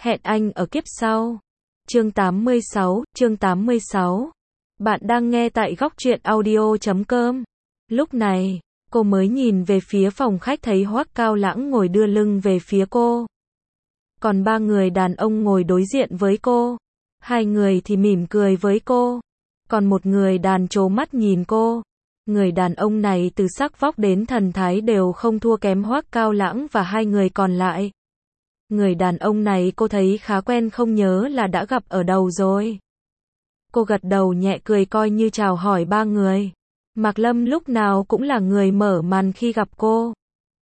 Hẹn anh ở kiếp sau. Chương 86. Bạn đang nghe tại góc truyện audio.com. Lúc này, cô mới nhìn về phía phòng khách thấy Hoắc Cao Lãng ngồi đưa lưng về phía cô. Còn ba người đàn ông ngồi đối diện với cô. Hai người thì mỉm cười với cô. Còn một người đàn trố mắt nhìn cô. Người đàn ông này từ sắc vóc đến thần thái đều không thua kém Hoắc Cao Lãng và hai người còn lại. Người đàn ông này cô thấy khá quen, không nhớ là đã gặp ở đâu rồi. Cô gật đầu nhẹ cười coi như chào hỏi ba người. Mạc Lâm lúc nào cũng là người mở màn khi gặp cô.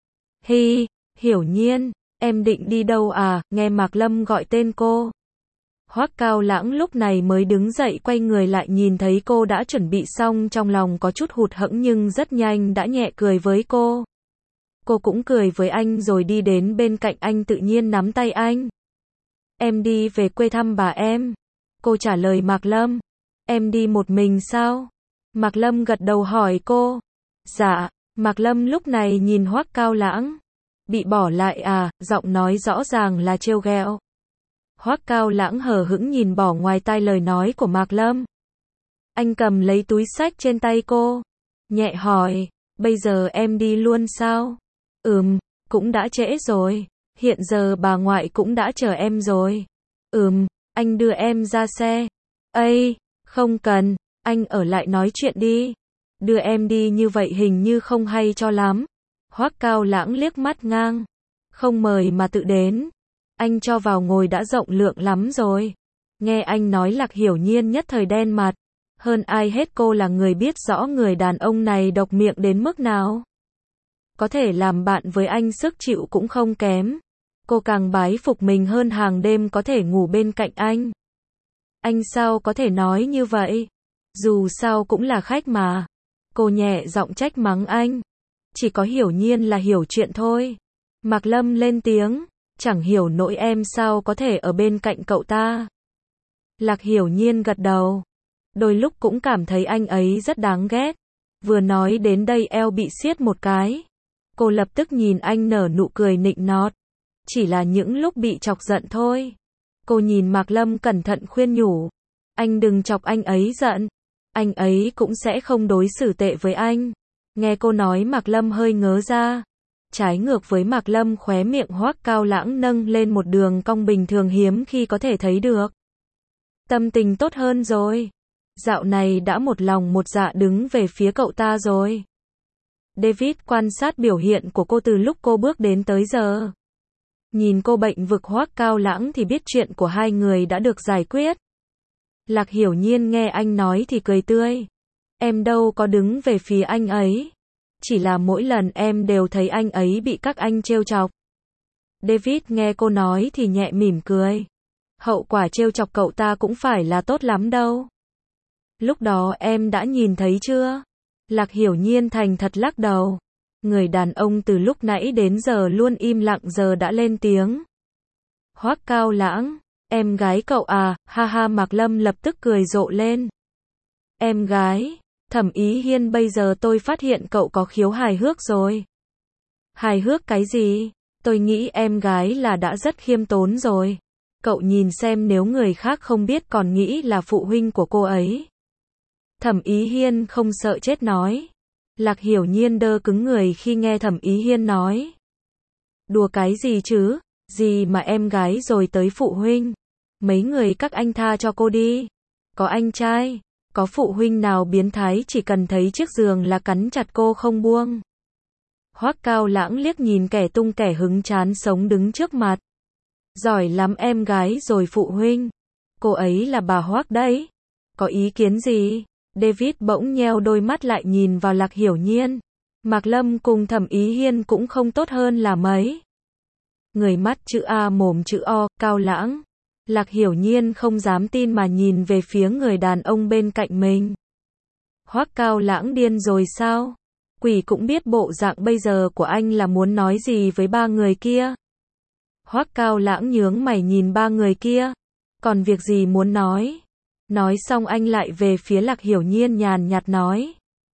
Hi, Hiểu Nhiên, em định đi đâu à, nghe Mạc Lâm gọi tên cô. Hoắc Cao Lãng lúc này mới đứng dậy quay người lại nhìn thấy cô đã chuẩn bị xong, trong lòng có chút hụt hẫng nhưng rất nhanh đã nhẹ cười với cô. Cô cũng cười với anh rồi đi đến bên cạnh anh tự nhiên nắm tay anh. Em đi về quê thăm bà em. Cô trả lời Mạc Lâm. Em đi một mình sao? Mạc Lâm gật đầu hỏi cô. Dạ, Mạc Lâm lúc này nhìn Hoắc Cao Lãng. Bị bỏ lại à, giọng nói rõ ràng là trêu ghẹo. Hoắc Cao Lãng hờ hững nhìn bỏ ngoài tai lời nói của Mạc Lâm. Anh cầm lấy túi xách trên tay cô. Nhẹ hỏi, bây giờ em đi luôn sao? Cũng đã trễ rồi. Hiện giờ bà ngoại cũng đã chờ em rồi. Anh đưa em ra xe. Ây, không cần, anh ở lại nói chuyện đi. Đưa em đi như vậy hình như không hay cho lắm. Hoắc Cao Lãng liếc mắt ngang. Không mời mà tự đến. Anh cho vào ngồi đã rộng lượng lắm rồi. Nghe anh nói Lạc Hiểu Nhiên nhất thời đen mặt. Hơn ai hết cô là người biết rõ người đàn ông này độc miệng đến mức nào. Có thể làm bạn với anh sức chịu cũng không kém. Cô càng bái phục mình hơn, hàng đêm có thể ngủ bên cạnh anh. Anh sao có thể nói như vậy? Dù sao cũng là khách mà. Cô nhẹ giọng trách mắng anh. Chỉ có Hiểu Nhiên là hiểu chuyện thôi. Mạc Lâm lên tiếng. Chẳng hiểu nỗi em sao có thể ở bên cạnh cậu ta. Lạc Hiểu Nhiên gật đầu. Đôi lúc cũng cảm thấy anh ấy rất đáng ghét. Vừa nói đến đây eo bị siết một cái. Cô lập tức nhìn anh nở nụ cười nịnh nọt. Chỉ là những lúc bị chọc giận thôi. Cô nhìn Mạc Lâm cẩn thận khuyên nhủ. Anh đừng chọc anh ấy giận. Anh ấy cũng sẽ không đối xử tệ với anh. Nghe cô nói Mạc Lâm hơi ngớ ra. Trái ngược với Mạc Lâm, khóe miệng Hoắc Cao Lãng nâng lên một đường cong bình thường hiếm khi có thể thấy được. Tâm tình tốt hơn rồi. Dạo này đã một lòng một dạ đứng về phía cậu ta rồi. David quan sát biểu hiện của cô từ lúc cô bước đến tới giờ. Nhìn cô bệnh vực Hoắc Cao Lãng thì biết chuyện của hai người đã được giải quyết. Lạc Hiểu Nhiên nghe anh nói thì cười tươi. Em đâu có đứng về phía anh ấy. Chỉ là mỗi lần em đều thấy anh ấy bị các anh trêu chọc. David nghe cô nói thì nhẹ mỉm cười. Hậu quả trêu chọc cậu ta cũng phải là tốt lắm đâu. Lúc đó em đã nhìn thấy chưa? Lạc Hiểu Nhiên thành thật lắc đầu. Người đàn ông từ lúc nãy đến giờ luôn im lặng giờ đã lên tiếng. Hoắc Cao Lãng, em gái cậu à, ha ha. Mạc Lâm lập tức cười rộ lên. Em gái, Thẩm Ý Hiên, bây giờ tôi phát hiện cậu có khiếu hài hước rồi. Hài hước cái gì? Tôi nghĩ em gái là đã rất khiêm tốn rồi. Cậu nhìn xem, nếu người khác không biết còn nghĩ là phụ huynh của cô ấy. Thẩm Ý Hiên không sợ chết nói. Lạc Hiểu Nhiên đơ cứng người khi nghe Thẩm Ý Hiên nói. Đùa cái gì chứ? Gì mà em gái rồi tới phụ huynh? Mấy người các anh tha cho cô đi. Có anh trai, có phụ huynh nào biến thái chỉ cần thấy chiếc giường là cắn chặt cô không buông. Hoắc Cao Lãng liếc nhìn kẻ tung kẻ hứng chán sống đứng trước mặt. Giỏi lắm em gái rồi phụ huynh. Cô ấy là bà Hoắc đấy. Có ý kiến gì? David bỗng nheo đôi mắt lại nhìn vào Lạc Hiểu Nhiên. Mạc Lâm cùng Thẩm Ý Hiên cũng không tốt hơn là mấy. Người mắt chữ A mồm chữ O, Cao Lãng. Lạc Hiểu Nhiên không dám tin mà nhìn về phía người đàn ông bên cạnh mình. Hoắc Cao Lãng điên rồi sao? Quỷ cũng biết bộ dạng bây giờ của anh là muốn nói gì với ba người kia. Hoắc Cao Lãng nhướng mày nhìn ba người kia. Còn việc gì muốn nói? Nói xong anh lại về phía Lạc Hiểu Nhiên nhàn nhạt nói.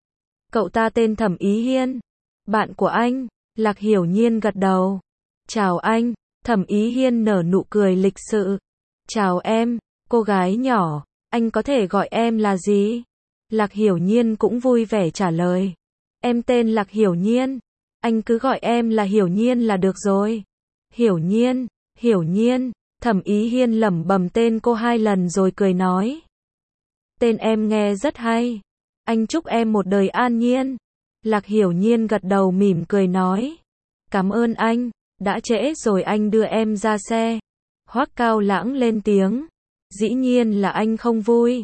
Cậu ta tên Thẩm Ý Hiên. Bạn của anh. Lạc Hiểu Nhiên gật đầu. Chào anh. Thẩm Ý Hiên nở nụ cười lịch sự. Chào em, cô gái nhỏ, anh có thể gọi em là gì? Lạc Hiểu Nhiên cũng vui vẻ trả lời. Em tên Lạc Hiểu Nhiên. Anh cứ gọi em là Hiểu Nhiên là được rồi. Hiểu Nhiên, Hiểu Nhiên. Thẩm Ý Hiên lẩm bẩm tên cô 2 lần rồi cười nói. Tên em nghe rất hay. Anh chúc em một đời an nhiên. Lạc Hiểu Nhiên gật đầu mỉm cười nói. Cảm ơn anh, đã trễ rồi anh đưa em ra xe. Hoắc Cao Lãng lên tiếng. Dĩ nhiên là anh không vui.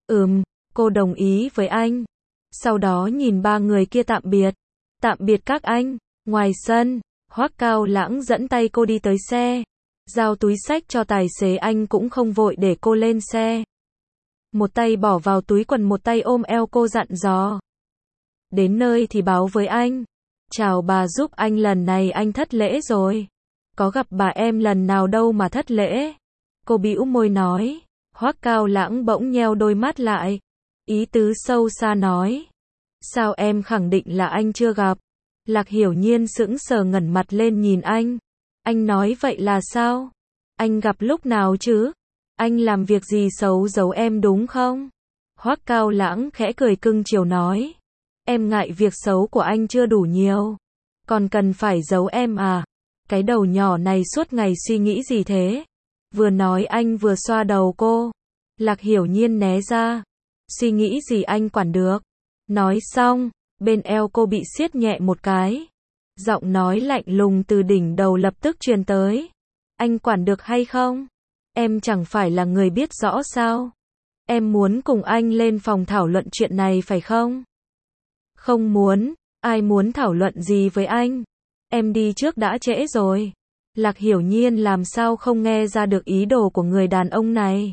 Cô đồng ý với anh. Sau đó nhìn 3 người kia tạm biệt. Tạm biệt các anh. Ngoài sân, Hoắc Cao Lãng dẫn tay cô đi tới xe. Giao túi xách cho tài xế, anh cũng không vội để cô lên xe. Một tay bỏ vào túi quần, một tay ôm eo cô dặn dò. Đến nơi thì báo với anh. Chào bà, giúp anh lần này anh thất lễ rồi. Có gặp bà em lần nào đâu mà thất lễ. Cô bĩu môi nói. Hoắc Cao Lãng bỗng nheo đôi mắt lại. Ý tứ sâu xa nói. Sao em khẳng định là anh chưa gặp? Lạc Hiểu Nhiên sững sờ ngẩng mặt lên nhìn anh. Anh nói vậy là sao? Anh gặp lúc nào chứ? Anh làm việc gì xấu giấu em đúng không? Hoắc Cao Lãng khẽ cười cưng chiều nói. Em ngại việc xấu của anh chưa đủ nhiều. Còn cần phải giấu em à? Cái đầu nhỏ này suốt ngày suy nghĩ gì thế? Vừa nói anh vừa xoa đầu cô. Lạc Hiểu Nhiên né ra. Suy nghĩ gì anh quản được? Nói xong, bên eo cô bị siết nhẹ một cái. Giọng nói lạnh lùng từ đỉnh đầu lập tức truyền tới. Anh quản được hay không? Em chẳng phải là người biết rõ sao? Em muốn cùng anh lên phòng thảo luận chuyện này phải không? Không muốn, ai muốn thảo luận gì với anh? Em đi trước đã trễ rồi. Lạc Hiểu Nhiên làm sao không nghe ra được ý đồ của người đàn ông này.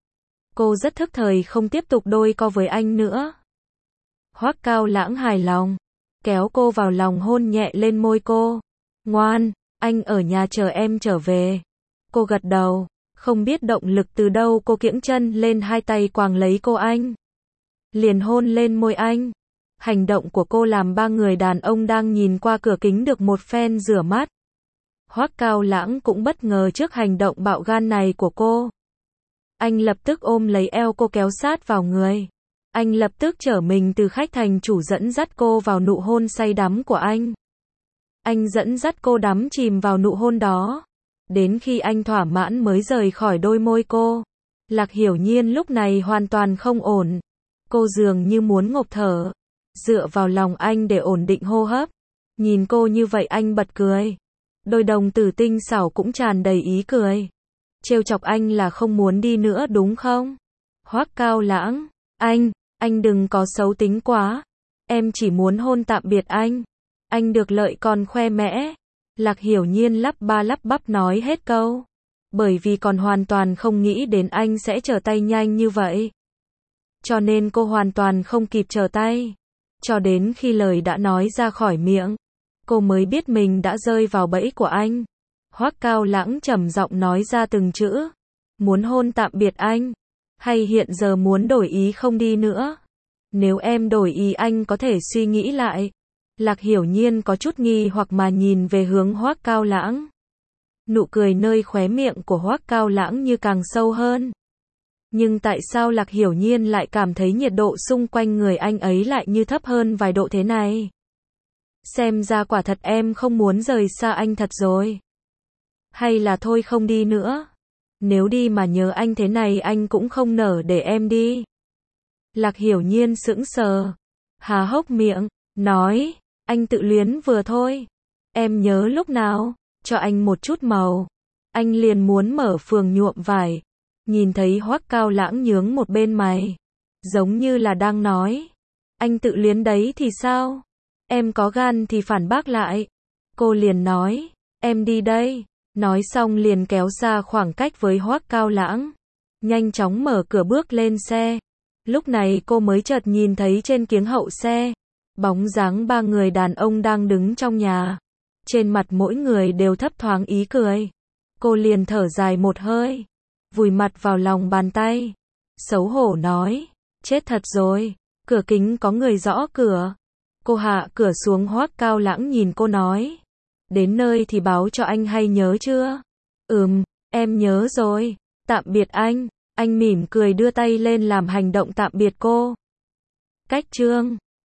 Cô rất thức thời không tiếp tục đôi co với anh nữa. Hoắc Cao Lãng hài lòng, kéo cô vào lòng hôn nhẹ lên môi cô. Ngoan, anh ở nhà chờ em trở về. Cô gật đầu, không biết động lực từ đâu cô kiễng chân lên, 2 tay quàng lấy cô anh. Liền hôn lên môi anh. Hành động của cô làm 3 người đàn ông đang nhìn qua cửa kính được một phen rửa mắt. Hoắc Cao Lãng cũng bất ngờ trước hành động bạo gan này của cô. Anh lập tức ôm lấy eo cô kéo sát vào người. Anh lập tức trở mình từ khách thành chủ, dẫn dắt cô vào nụ hôn say đắm của anh. Anh dẫn dắt cô đắm chìm vào nụ hôn đó. Đến khi anh thỏa mãn mới rời khỏi đôi môi cô. Lạc Hiểu Nhiên lúc này hoàn toàn không ổn. Cô dường như muốn ngộp thở. Dựa vào lòng anh để ổn định hô hấp. Nhìn cô như vậy anh bật cười. Đôi đồng tử tinh xảo cũng tràn đầy ý cười. Trêu chọc anh là không muốn đi nữa đúng không? Hoắc Cao Lãng, anh đừng có xấu tính quá. Em chỉ muốn hôn tạm biệt anh. Anh được lợi còn khoe mẽ. Lạc Hiểu Nhiên lắp ba lắp bắp nói hết câu. Bởi vì còn hoàn toàn không nghĩ đến anh sẽ trở tay nhanh như vậy. Cho nên cô hoàn toàn không kịp trở tay. Cho đến khi lời đã nói ra khỏi miệng, cô mới biết mình đã rơi vào bẫy của anh. Hoắc Cao Lãng trầm giọng nói ra từng chữ. Muốn hôn tạm biệt anh? Hay hiện giờ muốn đổi ý không đi nữa? Nếu em đổi ý anh có thể suy nghĩ lại. Lạc Hiểu Nhiên có chút nghi hoặc mà nhìn về hướng Hoắc Cao Lãng. Nụ cười nơi khóe miệng của Hoắc Cao Lãng như càng sâu hơn. Nhưng tại sao Lạc Hiểu Nhiên lại cảm thấy nhiệt độ xung quanh người anh ấy lại như thấp hơn vài độ thế này? Xem ra quả thật em không muốn rời xa anh thật rồi. Hay là thôi không đi nữa. Nếu đi mà nhớ anh thế này anh cũng không nỡ để em đi. Lạc Hiểu Nhiên sững sờ, há hốc miệng, nói, anh tự luyến vừa thôi. Em nhớ lúc nào, cho anh một chút màu. Anh liền muốn mở phường nhuộm vải. Nhìn thấy Hoắc Cao Lãng nhướng một bên mày. Giống như là đang nói. Anh tự luyến đấy thì sao? Em có gan thì phản bác lại. Cô liền nói, em đi đây. Nói xong liền kéo xa khoảng cách với Hoắc Cao Lãng. Nhanh chóng mở cửa bước lên xe. Lúc này cô mới chợt nhìn thấy trên kiếng hậu xe. Bóng dáng 3 người đàn ông đang đứng trong nhà. Trên mặt mỗi người đều thấp thoáng ý cười. Cô liền thở dài một hơi. Vùi mặt vào lòng bàn tay. Xấu hổ nói. Chết thật rồi. Cửa kính có người gõ cửa. Cô hạ cửa xuống. Hoắc Cao Lãng nhìn cô nói. Đến nơi thì báo cho anh hay nhớ chưa? Em nhớ rồi. Tạm biệt anh. Anh mỉm cười đưa tay lên làm hành động tạm biệt cô. Cách chương